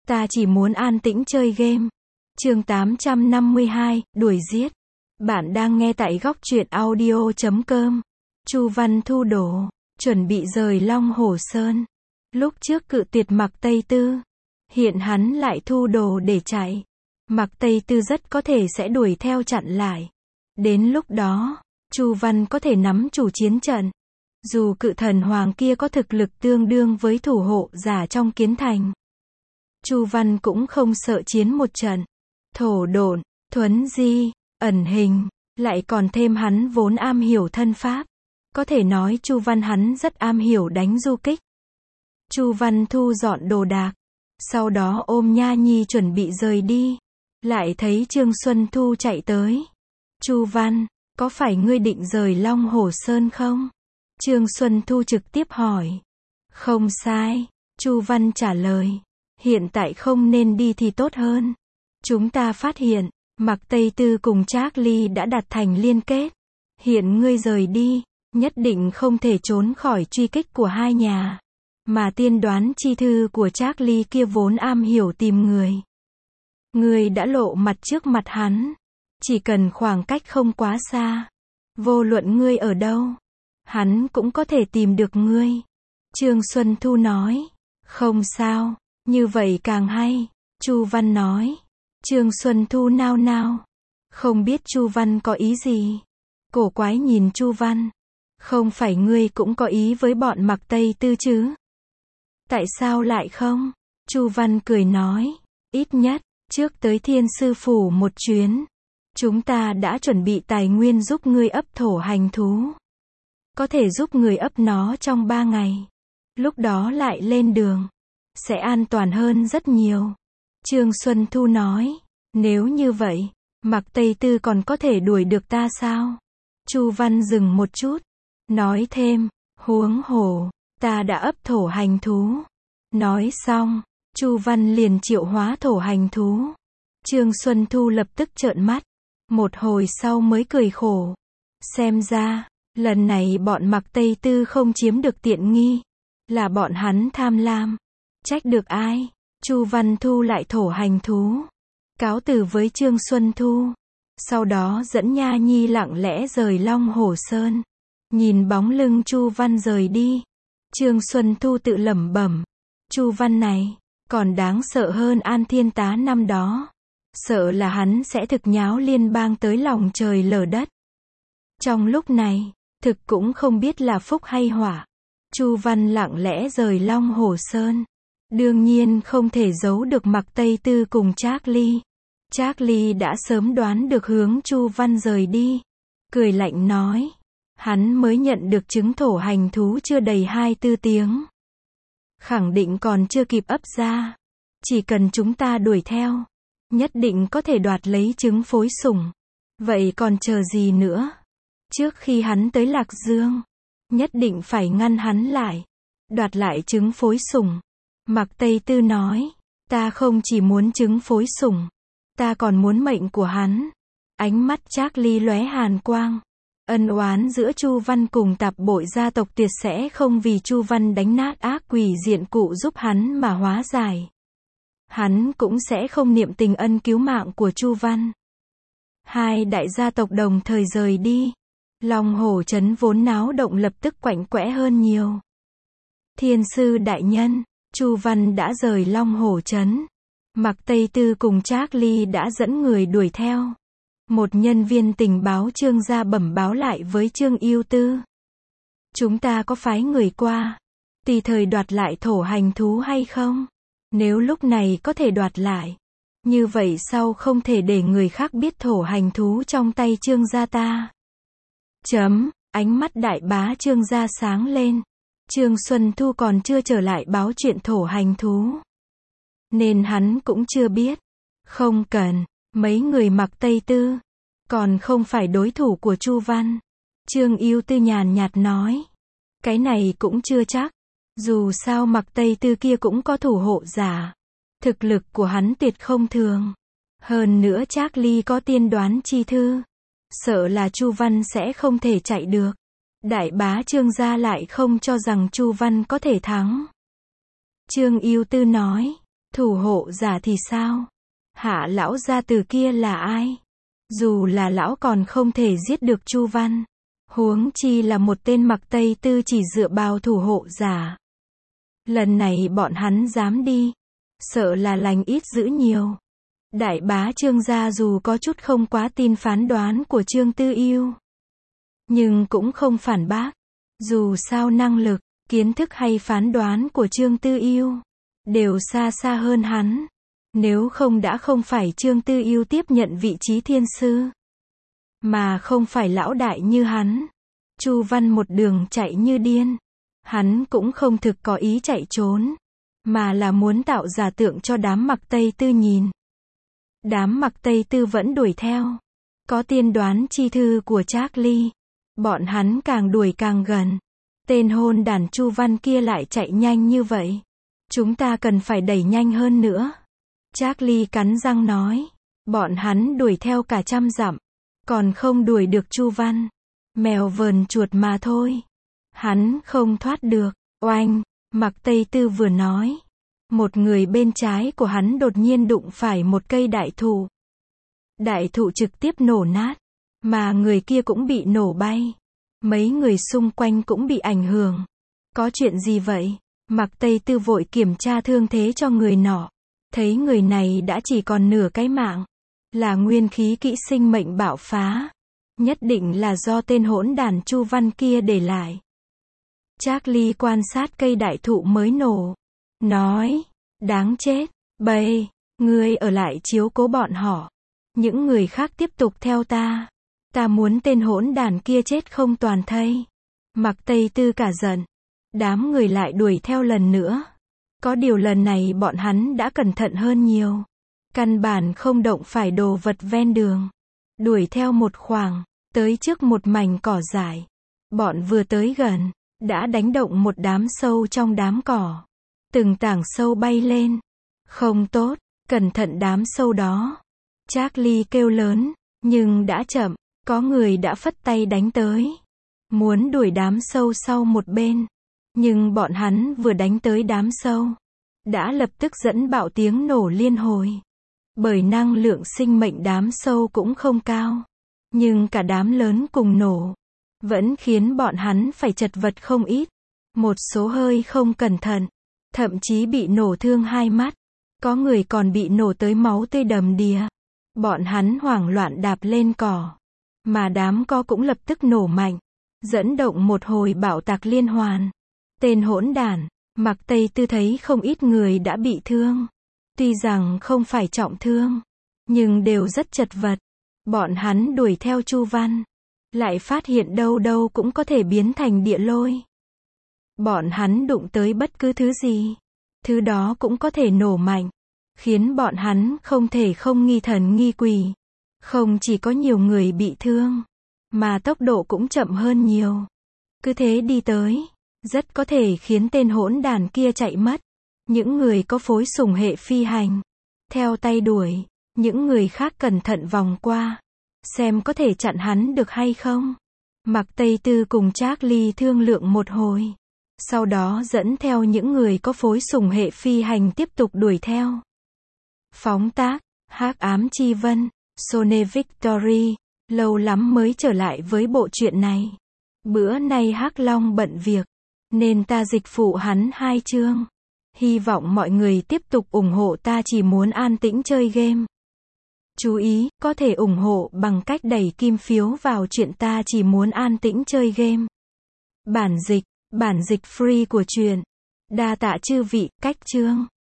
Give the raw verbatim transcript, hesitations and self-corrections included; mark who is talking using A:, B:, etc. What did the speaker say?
A: Ta chỉ muốn an tĩnh chơi game. Chương tám trăm năm mươi hai, đuổi giết. Bạn đang nghe tại góc truyện audio chấm com. Chu Văn Thu đổ, chuẩn bị rời Long Hồ Sơn. Lúc trước cự tuyệt Mạc Tây Tư, hiện hắn lại thu đồ để chạy. Mạc Tây Tư rất có thể sẽ đuổi theo chặn lại. Đến lúc đó, Chu Văn có thể nắm chủ chiến trận. Dù cự thần hoàng kia có thực lực tương đương với thủ hộ giả trong kiến thành, Chu Văn cũng không sợ chiến một trận. Thổ độn, thuấn di, ẩn hình, lại còn thêm hắn vốn am hiểu thân pháp. Có thể nói Chu Văn hắn rất am hiểu đánh du kích. Chu Văn thu dọn đồ đạc, sau đó ôm Nha Nhi chuẩn bị rời đi. Lại thấy Trương Xuân Thu chạy tới. Chu Văn, có phải ngươi định rời Long Hồ Sơn không? Trương Xuân Thu trực tiếp hỏi. Không sai, Chu Văn trả lời. Hiện tại không nên đi thì tốt hơn. Chúng ta phát hiện, Mạc Tây Tư cùng Trác Ly đã đạt thành liên kết. Hiện ngươi rời đi, nhất định không thể trốn khỏi truy kích của hai nhà. Mà tiên đoán chi thư của Trác Ly kia vốn am hiểu tìm người. Ngươi đã lộ mặt trước mặt hắn. Chỉ cần khoảng cách không quá xa, vô luận ngươi ở đâu, hắn cũng có thể tìm được ngươi. Trương Xuân Thu nói. Không sao, như vậy càng hay. Chu Văn nói. Trương Xuân Thu nao nao, không biết Chu Văn có ý gì. Cổ quái nhìn Chu Văn. Không phải ngươi cũng có ý với bọn Mạc Tây Tư chứ? Tại sao lại không? Chu Văn cười nói. Ít nhất, trước tới Thiên Sư Phủ một chuyến, chúng ta đã chuẩn bị tài nguyên giúp ngươi ấp thổ hành thú. Có thể giúp người ấp nó trong ba ngày. Lúc đó lại lên đường, sẽ an toàn hơn rất nhiều. Trương Xuân Thu nói. Nếu như vậy, Mạc Tây Tư còn có thể đuổi được ta sao? Chu Văn dừng một chút, nói thêm. Huống hồ, ta đã ấp thổ hành thú. Nói xong, Chu Văn liền triệu hóa thổ hành thú. Trương Xuân Thu lập tức trợn mắt. Một hồi sau mới cười khổ. Xem ra, lần này bọn Mạc Tây Tư không chiếm được tiện nghi. Là bọn hắn tham lam. Trách được ai? Chu Văn thu lại thổ hành thú, cáo từ với Trương Xuân Thu. Sau đó dẫn Nha Nhi lặng lẽ rời Long Hồ Sơn. Nhìn bóng lưng Chu Văn rời đi, Trương Xuân Thu tự lẩm bẩm. Chu Văn này, còn đáng sợ hơn An Thiên Tá năm đó. Sợ là hắn sẽ thực nháo liên bang tới lòng trời lở đất. Trong lúc này, thực cũng không biết là phúc hay họa. Chu Văn lặng lẽ rời Long Hồ Sơn. Đương nhiên không thể giấu được Mạc Tây Tư cùng Trác Ly. Trác Ly đã sớm đoán được hướng Chu Văn rời đi. Cười lạnh nói. Hắn mới nhận được trứng thổ hành thú chưa đầy hai tư tiếng. Khẳng định còn chưa kịp ấp ra. Chỉ cần chúng ta đuổi theo, nhất định có thể đoạt lấy trứng phối sủng. Vậy còn chờ gì nữa? Trước khi hắn tới Lạc Dương, nhất định phải ngăn hắn lại. Đoạt lại trứng phối sủng. Mạc Tây Tư nói. Ta không chỉ muốn trứng phối sủng, ta còn muốn mệnh của hắn. Ánh mắt Trác Ly lóe hàn quang. Ân oán giữa Chu Văn cùng tạp bội gia tộc tuyệt sẽ không vì Chu Văn đánh nát ác quỷ diện cụ giúp hắn mà hóa giải. Hắn cũng sẽ không niệm tình ân cứu mạng của Chu Văn. Hai đại gia tộc đồng thời rời đi. Long Hồ trấn vốn náo động lập tức quạnh quẽ hơn nhiều. Thiên sư đại nhân, Chu Văn đã rời Long Hồ trấn. Mạc Tây Tư cùng Trác Ly đã dẫn người đuổi theo. Một nhân viên tình báo Trương gia bẩm báo lại với Trương Yêu Tư. Chúng ta có phái người qua, tùy thời đoạt lại thổ hành thú hay không? Nếu lúc này có thể đoạt lại, như vậy sau không thể để người khác biết thổ hành thú trong tay Trương gia ta. Chấm, ánh mắt đại bá Trương gia sáng lên. Trương Xuân Thu còn chưa trở lại báo chuyện thổ hành thú, nên hắn cũng chưa biết. Không cần, mấy người Mạc Tây Tư còn không phải đối thủ của Chu Văn. Trương Yêu Tư nhàn nhạt nói. Cái này cũng chưa chắc. Dù sao Mạc Tây Tư kia cũng có thủ hộ giả. Thực lực của hắn tuyệt không thường. Hơn nữa Trác Ly có tiên đoán chi thư. Sợ là Chu Văn sẽ không thể chạy được. Đại bá Trương gia lại không cho rằng Chu Văn có thể thắng. Trương Yêu Tư nói. Thủ hộ giả thì sao? Hạ lão gia tử kia là ai? Dù là lão còn không thể giết được Chu Văn. Huống chi là một tên mặc Tây Tư chỉ dựa vào thủ hộ giả. Lần này bọn hắn dám đi. Sợ là lành ít dữ nhiều. Đại bá Trương gia dù có chút không quá tin phán đoán của Trương Tư Yêu. Nhưng cũng không phản bác. Dù sao năng lực, kiến thức hay phán đoán của Trương Tư Yêu đều xa xa hơn hắn. Nếu không đã không phải Trương Tư Yêu tiếp nhận vị trí thiên sư. Mà không phải lão đại như hắn. Chu Văn một đường chạy như điên. Hắn cũng không thực có ý chạy trốn. Mà là muốn tạo giả tượng cho đám mặc Tây Tư nhìn. Đám mặc Tây Tư vẫn đuổi theo. Có tiên đoán chi thư của Charlie. Bọn hắn càng đuổi càng gần. Tên hôn đàn Chu Văn kia lại chạy nhanh như vậy. Chúng ta cần phải đẩy nhanh hơn nữa. Charlie cắn răng nói. Bọn hắn đuổi theo cả trăm dặm. Còn không đuổi được Chu Văn. Mèo vờn chuột mà thôi. Hắn không thoát được. Oanh, mặc Tây Tư vừa nói. Một người bên trái của hắn đột nhiên đụng phải một cây đại thụ. Đại thụ trực tiếp nổ nát. Mà người kia cũng bị nổ bay. Mấy người xung quanh cũng bị ảnh hưởng. Có chuyện gì vậy? Mặc Tây Tư vội kiểm tra thương thế cho người nọ. Thấy người này đã chỉ còn nửa cái mạng. Là nguyên khí kỹ sinh mệnh bạo phá. Nhất định là do tên hỗn đàn Chu Văn kia để lại. Charlie quan sát cây đại thụ mới nổ. Nói, đáng chết, bầy, ngươi ở lại chiếu cố bọn họ. Những người khác tiếp tục theo ta. Ta muốn tên hỗn đàn kia chết không toàn thây. Mặc Tây Tư cả giận. Đám người lại đuổi theo lần nữa. Có điều lần này bọn hắn đã cẩn thận hơn nhiều. Căn bản không động phải đồ vật ven đường. Đuổi theo một khoảng, tới trước một mảnh cỏ dại. Bọn vừa tới gần, đã đánh động một đám sâu trong đám cỏ. Từng tảng sâu bay lên. Không tốt, cẩn thận đám sâu đó. Charlie kêu lớn, nhưng đã chậm, có người đã phất tay đánh tới. Muốn đuổi đám sâu sau một bên. Nhưng bọn hắn vừa đánh tới đám sâu. Đã lập tức dẫn bạo tiếng nổ liên hồi. Bởi năng lượng sinh mệnh đám sâu cũng không cao. Nhưng cả đám lớn cùng nổ. Vẫn khiến bọn hắn phải chật vật không ít. Một số hơi không cẩn thận. Thậm chí bị nổ thương hai mắt. Có người còn bị nổ tới máu tươi đầm đìa. Bọn hắn hoảng loạn đạp lên cỏ. Mà đám co cũng lập tức nổ mạnh. Dẫn động một hồi bạo tạc liên hoàn. Tên hỗn đản, Mặc Tây Tư thấy không ít người đã bị thương. Tuy rằng không phải trọng thương. Nhưng đều rất chật vật. Bọn hắn đuổi theo Chu Văn. Lại phát hiện đâu đâu cũng có thể biến thành địa lôi. Bọn hắn đụng tới bất cứ thứ gì. Thứ đó cũng có thể nổ mạnh. Khiến bọn hắn không thể không nghi thần nghi quỷ. Không chỉ có nhiều người bị thương. Mà tốc độ cũng chậm hơn nhiều. Cứ thế đi tới. Rất có thể khiến tên hỗn đàn kia chạy mất. Những người có phối sủng hệ phi hành. Theo tay đuổi. Những người khác cẩn thận vòng qua. Xem có thể chặn hắn được hay không. Mặc Tây Tư cùng Charlie thương lượng một hồi. Sau đó dẫn theo những người có phối sủng hệ phi hành tiếp tục đuổi theo. Phóng tác, Hắc Ám Chi Vân, Sone Victory, lâu lắm mới trở lại với bộ truyện này. Bữa nay Hắc Long bận việc, nên ta dịch phụ hắn hai chương. Hy vọng mọi người tiếp tục ủng hộ ta chỉ muốn an tĩnh chơi game. Chú ý, có thể ủng hộ bằng cách đẩy kim phiếu vào chuyện ta chỉ muốn an tĩnh chơi game. Bản dịch, bản dịch free của truyện. Đa tạ chư vị, cách chương.